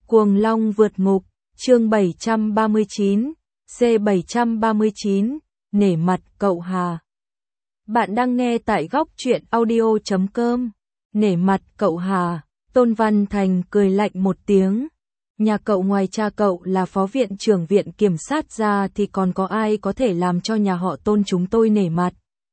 Cuồng Long vượt ngục, chương 739, C739, nể mặt cậu Hà. Bạn đang nghe tại góc truyện audio.com. Nể mặt cậu Hà, Tôn Văn Thành cười lạnh một tiếng. Nhà cậu ngoài cha cậu là phó viện trưởng viện kiểm sát ra thì còn có ai có thể làm cho nhà họ Tôn chúng tôi nể mặt.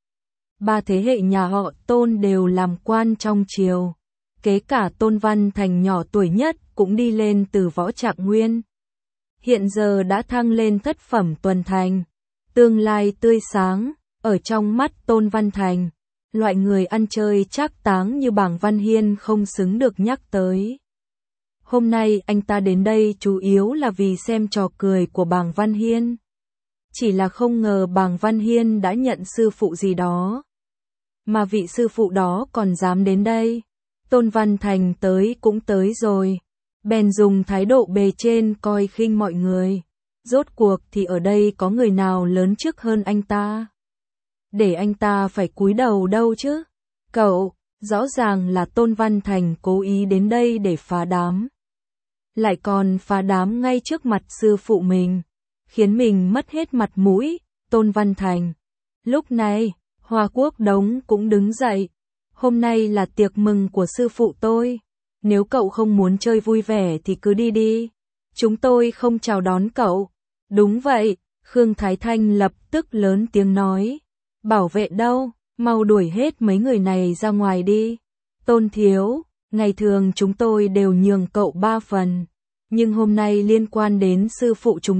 Ba thế hệ nhà họ Tôn đều làm quan trong triều. Kế cả Tôn Văn Thành nhỏ tuổi nhất cũng đi lên từ võ trạng nguyên. Hiện giờ đã thăng lên thất phẩm tuần thành. Tương lai tươi sáng, ở trong mắt Tôn Văn Thành. Loại người ăn chơi trác táng như Bàng Văn Hiên không xứng được nhắc tới. Hôm nay anh ta đến đây chủ yếu là vì xem trò cười của Bàng Văn Hiên. Chỉ là không ngờ Bàng Văn Hiên đã nhận sư phụ gì đó. Mà vị sư phụ đó còn dám đến đây. Tôn Văn Thành tới cũng tới rồi. Bèn dùng thái độ bề trên coi khinh mọi người. Rốt cuộc thì ở đây có người nào lớn trước hơn anh ta? Để anh ta phải cúi đầu đâu chứ? Cậu, rõ ràng là Tôn Văn Thành cố ý đến đây để phá đám. Lại còn phá đám ngay trước mặt sư phụ mình. Khiến mình mất hết mặt mũi, Tôn Văn Thành. Lúc này, Hoa Quốc Đống cũng đứng dậy. Hôm nay là tiệc mừng của sư phụ tôi. Nếu cậu không muốn chơi vui vẻ thì cứ đi đi. Chúng tôi không chào đón cậu. Đúng vậy, Khương Thái Thanh lập tức lớn tiếng nói. Bảo vệ đâu, mau đuổi hết mấy người này ra ngoài đi. Tôn thiếu, ngày thường chúng tôi đều nhường cậu 3 phần. Nhưng hôm nay liên quan đến sư phụ chúng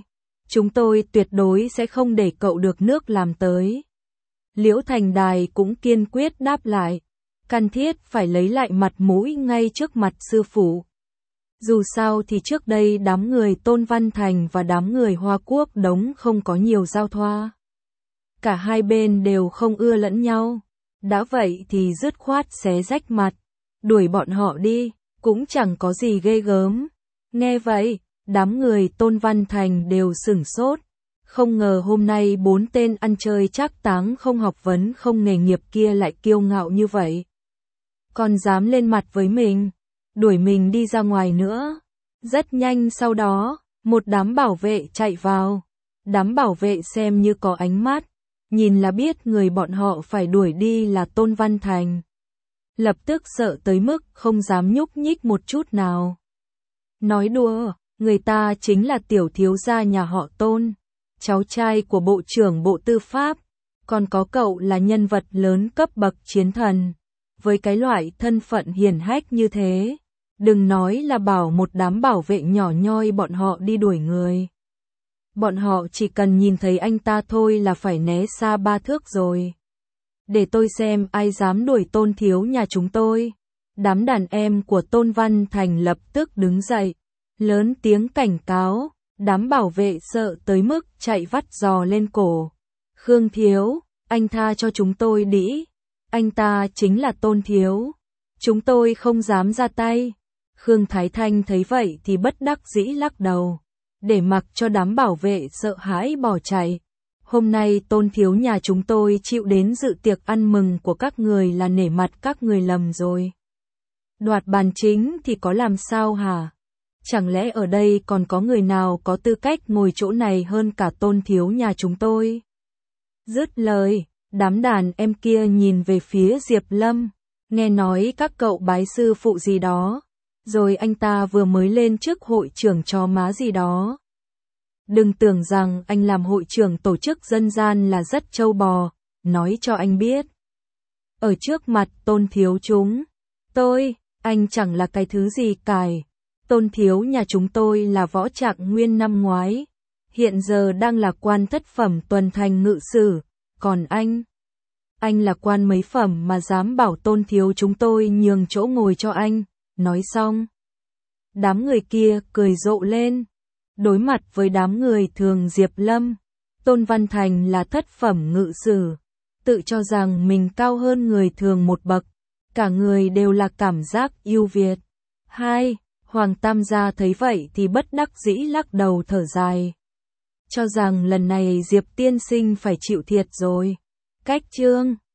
tôi tuyệt đối sẽ không để cậu được nước làm tới. Liễu Thành Đài cũng kiên quyết đáp lại. Cần thiết phải lấy lại mặt mũi ngay trước mặt sư phụ. Dù sao thì trước đây đám người Tôn Văn Thành và đám người Hoa Quốc Đống không có nhiều giao thoa. Cả hai bên đều không ưa lẫn nhau. Đã vậy thì dứt khoát xé rách mặt. Đuổi bọn họ đi, cũng chẳng có gì ghê gớm. Nghe vậy, đám người Tôn Văn Thành đều sửng sốt. Không ngờ hôm nay 4 tên ăn chơi trác táng không học vấn không nghề nghiệp kia lại kiêu ngạo như vậy. Còn dám lên mặt với mình, đuổi mình đi ra ngoài nữa. Rất nhanh sau đó, một đám bảo vệ chạy vào. Đám bảo vệ xem như có ánh mắt, nhìn là biết người bọn họ phải đuổi đi là Tôn Văn Thành. Lập tức sợ tới mức không dám nhúc nhích một chút nào. Nói đùa, người ta chính là tiểu thiếu gia nhà họ Tôn, cháu trai của Bộ trưởng Bộ Tư pháp, còn có cậu là nhân vật lớn cấp bậc chiến thần. Với cái loại thân phận hiển hách như thế, đừng nói là bảo một đám bảo vệ nhỏ nhoi bọn họ đi đuổi người. Bọn họ chỉ cần nhìn thấy anh ta thôi là phải né xa 3 thước rồi. Để tôi xem ai dám đuổi Tôn thiếu nhà chúng tôi. Đám đàn em của Tôn Văn Thành lập tức đứng dậy, lớn tiếng cảnh cáo. Đám bảo vệ sợ tới mức chạy vắt giò lên cổ. Khương thiếu, anh tha cho chúng tôi đi. Anh ta chính là Tôn thiếu. Chúng tôi không dám ra tay. Khương Thái Thanh thấy vậy thì bất đắc dĩ lắc đầu. Để mặc cho đám bảo vệ sợ hãi bỏ chạy. Hôm nay Tôn thiếu nhà chúng tôi chịu đến dự tiệc ăn mừng của các người là nể mặt các người lầm rồi. Đoạt bàn chính thì có làm sao hả? Chẳng lẽ ở đây còn có người nào có tư cách ngồi chỗ này hơn cả Tôn thiếu nhà chúng tôi? Dứt lời, đám đàn em kia nhìn về phía Diệp Lâm, nghe nói các cậu bái sư phụ gì đó, rồi anh ta vừa mới lên chức hội trưởng chó má gì đó. Đừng tưởng rằng anh làm hội trưởng tổ chức dân gian là rất trâu bò, nói cho anh biết. Ở trước mặt Tôn thiếu chúng anh chẳng là cái thứ gì cài. Tôn thiếu nhà chúng tôi là võ trạng nguyên năm ngoái, hiện giờ đang là quan thất phẩm tuần thành ngự sử, còn anh là quan mấy phẩm mà dám bảo Tôn thiếu chúng tôi nhường chỗ ngồi cho anh. Nói xong, đám người kia cười rộ lên. Đối mặt với đám người thường Diệp Lâm, Tôn Văn Thành là thất phẩm ngự sử, tự cho rằng mình cao hơn người thường một bậc, cả người đều là cảm giác ưu việt. Hoàng Tam gia thấy vậy thì bất đắc dĩ lắc đầu thở dài. Cho rằng lần này Diệp tiên sinh phải chịu thiệt rồi. Cách chương